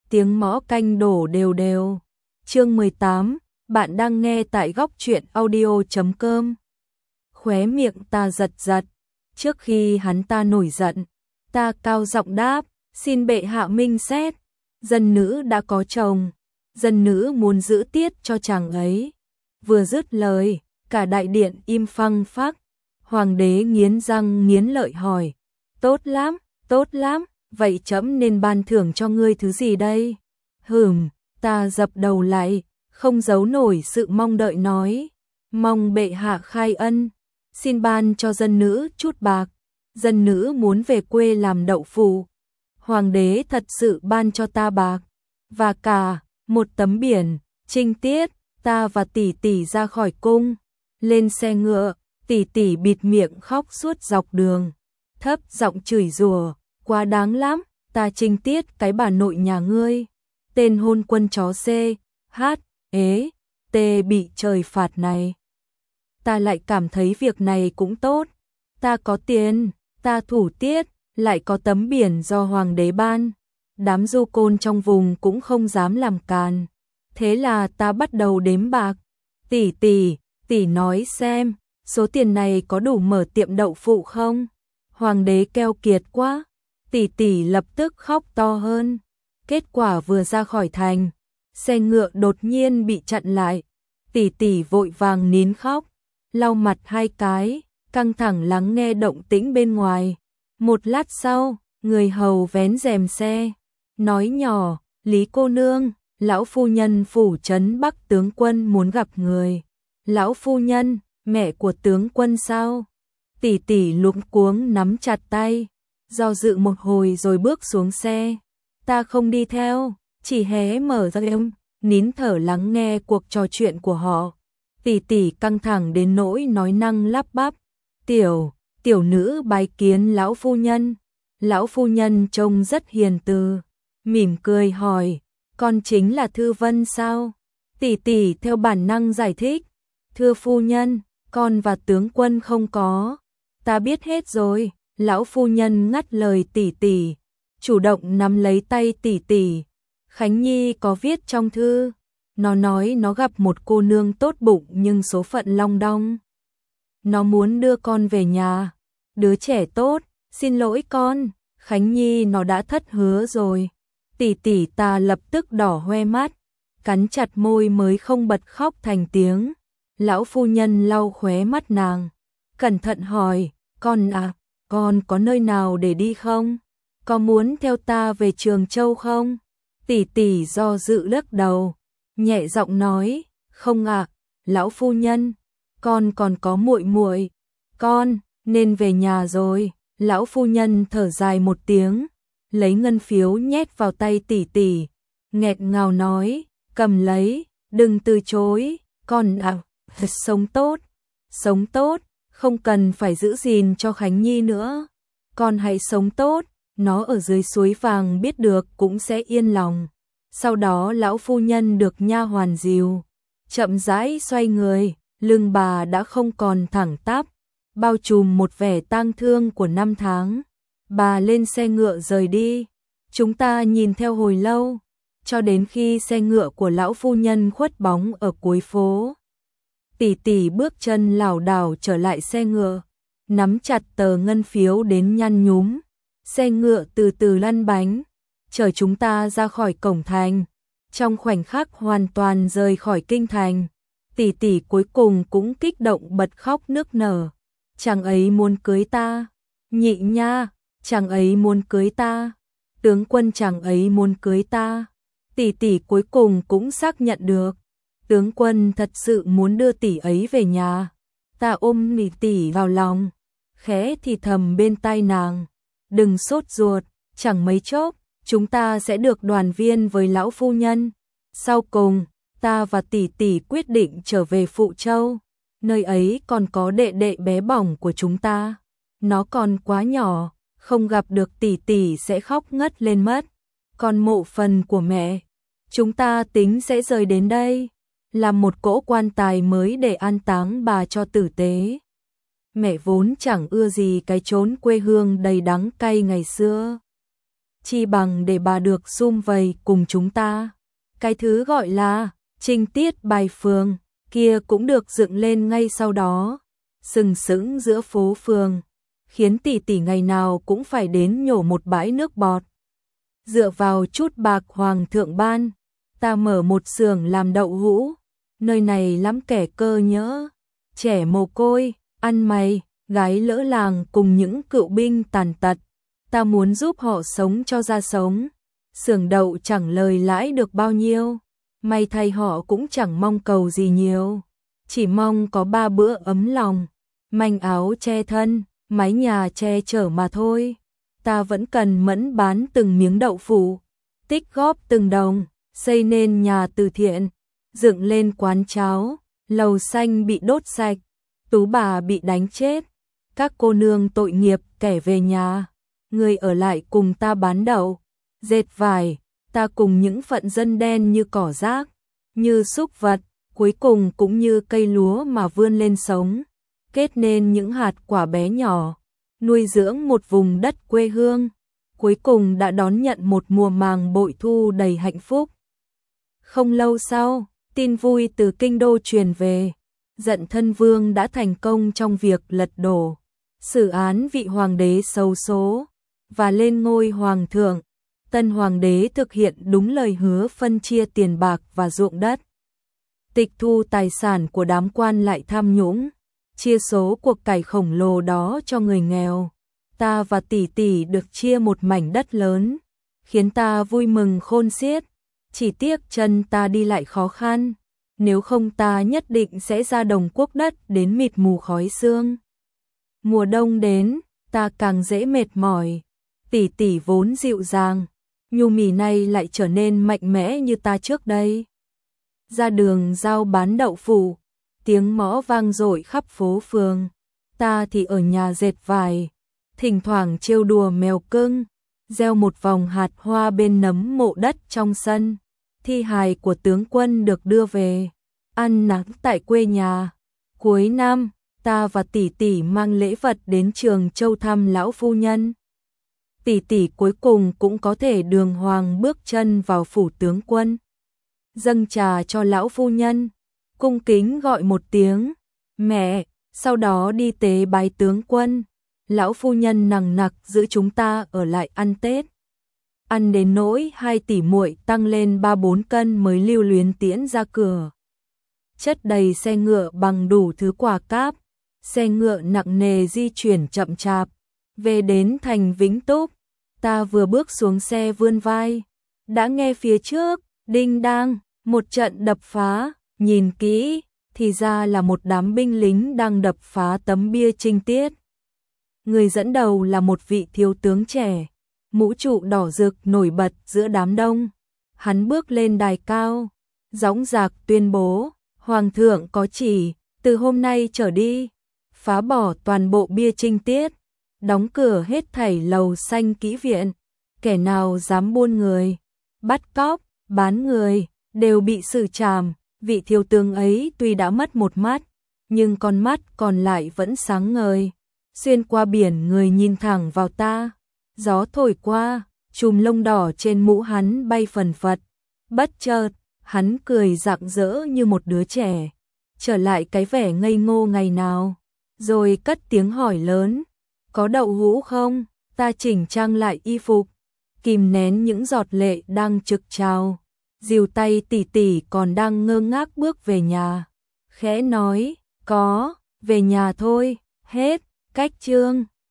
tiếng mõ canh đổ đều đều. Chương 18, bạn đang nghe tại góc truyện audio.com. Khóe miệng ta giật giật, trước khi hắn ta nổi giận, ta cao giọng đáp, xin bệ hạ minh xét, dân nữ đã có chồng, dân nữ muốn giữ tiết cho chàng ấy. Vừa dứt lời, cả đại điện im phăng phắc, hoàng đế nghiến răng nghiến lợi hỏi, tốt lắm, vậy trẫm nên ban thưởng cho ngươi thứ gì đây? Ta dập đầu lại, không giấu nổi sự mong đợi nói, mong bệ hạ khai ân, xin ban cho dân nữ chút bạc, dân nữ muốn về quê làm đậu phụ. Hoàng đế thật sự ban cho ta bạc, và cả một tấm biển, trinh tiết, ta và tỷ tỷ ra khỏi cung, lên xe ngựa, tỷ tỷ bịt miệng khóc suốt dọc đường, thấp giọng chửi rủa, quá đáng lắm, ta trinh tiết cái bà nội nhà ngươi, tên hôn quân chó C, H, ế, T bị trời phạt này. Ta lại cảm thấy việc này cũng tốt, ta có tiền, ta thủ tiết, lại có tấm biển do hoàng đế ban, đám du côn trong vùng cũng không dám làm càn. Thế là ta bắt đầu đếm bạc, tỷ nói xem, số tiền này có đủ mở tiệm đậu phụ không? Hoàng đế keo kiệt quá, tỷ lập tức khóc to hơn. Kết quả vừa ra khỏi thành, xe ngựa đột nhiên bị chặn lại, tỷ vội vàng nín khóc, lau mặt 2 cái, căng thẳng lắng nghe động tĩnh bên ngoài. Một lát sau, người hầu vén rèm xe, nói nhỏ, Lý cô nương, lão phu nhân phủ trấn Bắc tướng quân muốn gặp người. Lão phu nhân, mẹ của tướng quân sao? Tỷ luống cuống nắm chặt tay, do dự một hồi rồi bước xuống xe. Ta không đi theo, chỉ hé mở ra em, nín thở lắng nghe cuộc trò chuyện của họ. Tỷ căng thẳng đến nỗi nói năng lắp bắp, tiểu nữ bái kiến lão phu nhân. Lão phu nhân trông rất hiền từ, mỉm cười hỏi, con chính là Thư Vân sao? Tỷ theo bản năng giải thích, thưa phu nhân, con và tướng quân không có. Ta biết hết rồi. Lão phu nhân ngắt lời tỷ, chủ động nắm lấy tay tỷ. Khánh Nhi có viết trong thư, nó nói nó gặp một cô nương tốt bụng nhưng số phận long đong. Nó muốn đưa con về nhà, đứa trẻ tốt, xin lỗi con, Khánh Nhi nó đã thất hứa rồi. Tỷ ta lập tức đỏ hoe mắt, cắn chặt môi mới không bật khóc thành tiếng. Lão phu nhân lau khóe mắt nàng, cẩn thận hỏi, con có nơi nào để đi không? Có muốn theo ta về Trường Châu không? Tỷ do dự lắc đầu, nhẹ giọng nói, không ạ, lão phu nhân, con còn có muội, con nên về nhà rồi. Lão phu nhân thở dài một tiếng, lấy ngân phiếu nhét vào tay tỷ, nghẹn ngào nói, cầm lấy, đừng từ chối, con sống tốt, không cần phải giữ gìn cho Khánh Nhi nữa, con hãy sống tốt, nó ở dưới suối vàng biết được cũng sẽ yên lòng. Sau đó lão phu nhân được nha hoàn dìu, chậm rãi xoay người, lưng bà đã không còn thẳng tắp, bao trùm một vẻ tang thương của 5 tháng. Bà lên xe ngựa rời đi, chúng ta nhìn theo hồi lâu, cho đến khi xe ngựa của lão phu nhân khuất bóng ở cuối phố. Tỷ bước chân lảo đảo trở lại xe ngựa, nắm chặt tờ ngân phiếu đến nhăn nhúm. Xe ngựa từ từ lăn bánh, chở chúng ta ra khỏi cổng thành. Trong khoảnh khắc hoàn toàn rời khỏi kinh thành, tỷ cuối cùng cũng kích động bật khóc nức nở. Chàng ấy muốn cưới ta, nhị nha, chàng ấy muốn cưới ta, tướng quân chàng ấy muốn cưới ta. Tỷ cuối cùng cũng xác nhận được, tướng quân thật sự muốn đưa tỷ ấy về nhà. Ta ôm tỷ vào lòng, khẽ thì thầm bên tai nàng, đừng sốt ruột, chẳng mấy chốc chúng ta sẽ được đoàn viên với lão phu nhân. Sau cùng, ta và tỷ quyết định trở về Phụ Châu, nơi ấy còn có đệ đệ bé bỏng của chúng ta. Nó còn quá nhỏ, không gặp được tỷ sẽ khóc ngất lên mất. Còn mộ phần của mẹ, chúng ta tính sẽ rời đến đây, làm một cỗ quan tài mới để an táng bà cho tử tế. Mẹ vốn chẳng ưa gì cái chốn quê hương đầy đắng cay ngày xưa. chi bằng để bà được sum vầy cùng chúng ta. Cái thứ gọi là trinh tiết bài phường kia cũng được dựng lên ngay sau đó, sừng sững giữa phố phường, khiến tỷ tỷ ngày nào cũng phải đến nhổ một bãi nước bọt. Dựa vào chút bạc hoàng thượng ban, ta mở một xưởng làm đậu hũ, nơi này lắm kẻ cơ nhỡ, trẻ mồ côi, ăn mày, gái lỡ làng cùng những cựu binh tàn tật. Ta muốn giúp họ sống cho ra sống. Xưởng đậu chẳng lời lãi được bao nhiêu, may thay họ cũng chẳng mong cầu gì nhiều, chỉ mong có 3 bữa ấm lòng, manh áo che thân, mái nhà che chở mà thôi. Ta vẫn cần mẫn bán từng miếng đậu phụ, tích góp từng đồng, xây nên nhà từ thiện, dựng lên quán cháo, lầu xanh bị đốt sạch, tú bà bị đánh chết, các cô nương tội nghiệp kẻ về nhà, người ở lại cùng ta bán đậu, dệt vải, ta cùng những phận dân đen như cỏ rác, như súc vật, cuối cùng cũng như cây lúa mà vươn lên sống, kết nên những hạt quả bé nhỏ, nuôi dưỡng một vùng đất quê hương, cuối cùng đã đón nhận một mùa màng bội thu đầy hạnh phúc. Không lâu sau, tin vui từ kinh đô truyền về, Dận Thân Vương đã thành công trong việc lật đổ, xử án vị hoàng đế xấu số, và lên ngôi hoàng thượng. Tân hoàng đế thực hiện đúng lời hứa phân chia tiền bạc và ruộng đất, tịch thu tài sản của đám quan lại tham nhũng, chia số cuộc cải khổng lồ đó cho người nghèo. Ta và tỷ tỷ được chia một mảnh đất lớn, khiến ta vui mừng khôn xiết. Chỉ tiếc chân ta đi lại khó khăn, nếu không ta nhất định sẽ ra đồng quốc đất đến mịt mù khói sương. Mùa đông đến, ta càng dễ mệt mỏi. Tỷ tỷ vốn dịu dàng, nhu mì này lại trở nên mạnh mẽ như ta trước đây. Ra đường giao bán đậu phụ, tiếng mõ vang dội khắp phố phường. Ta thì ở nhà dệt vải, thỉnh thoảng trêu đùa mèo cưng, gieo một vòng hạt hoa bên nấm mộ đất trong sân. Thi hài của tướng quân được đưa về, ăn nắng tại quê nhà. Cuối năm, ta và tỷ tỷ mang lễ vật đến Trường Châu thăm lão phu nhân. Tỷ tỷ cuối cùng cũng có thể đường hoàng bước chân vào phủ tướng quân. Dâng trà cho lão phu nhân, cung kính gọi một tiếng mẹ, sau đó đi tế bái tướng quân. Lão phu nhân nằng nặc giữ chúng ta ở lại ăn Tết. Ăn đến nỗi 2 tỷ muội tăng lên 3-4 cân mới lưu luyến tiễn ra cửa. Chất đầy xe ngựa bằng đủ thứ quà cáp, xe ngựa nặng nề di chuyển chậm chạp, về đến thành Vĩnh Túc. Ta vừa bước xuống xe vươn vai, đã nghe phía trước, đinh đang, một trận đập phá, nhìn kỹ, thì ra là một đám binh lính đang đập phá tấm bia trinh tiết. Người dẫn đầu là một vị thiếu tướng trẻ, mũ trụ đỏ rực nổi bật giữa đám đông. Hắn bước lên đài cao, dõng dạc tuyên bố, Hoàng thượng có chỉ, từ hôm nay trở đi, phá bỏ toàn bộ bia trinh tiết, đóng cửa hết thảy lầu xanh kỹ viện, kẻ nào dám buôn người, bắt cóc, bán người, đều bị xử trảm. Vị thiếu tướng ấy tuy đã mất một mắt, nhưng con mắt còn lại vẫn sáng ngời. Xuyên qua biển người nhìn thẳng vào ta, gió thổi qua, chùm lông đỏ trên mũ hắn bay phần phật. Bất chợt, hắn cười rạng rỡ như một đứa trẻ, trở lại cái vẻ ngây ngô ngày nào, rồi cất tiếng hỏi lớn, có đậu hũ không? Ta chỉnh trang lại y phục, kìm nén những giọt lệ đang trực trào, dìu tay tỷ tỷ còn đang ngơ ngác bước về nhà, khẽ nói, có, về nhà thôi, hết. Cách chương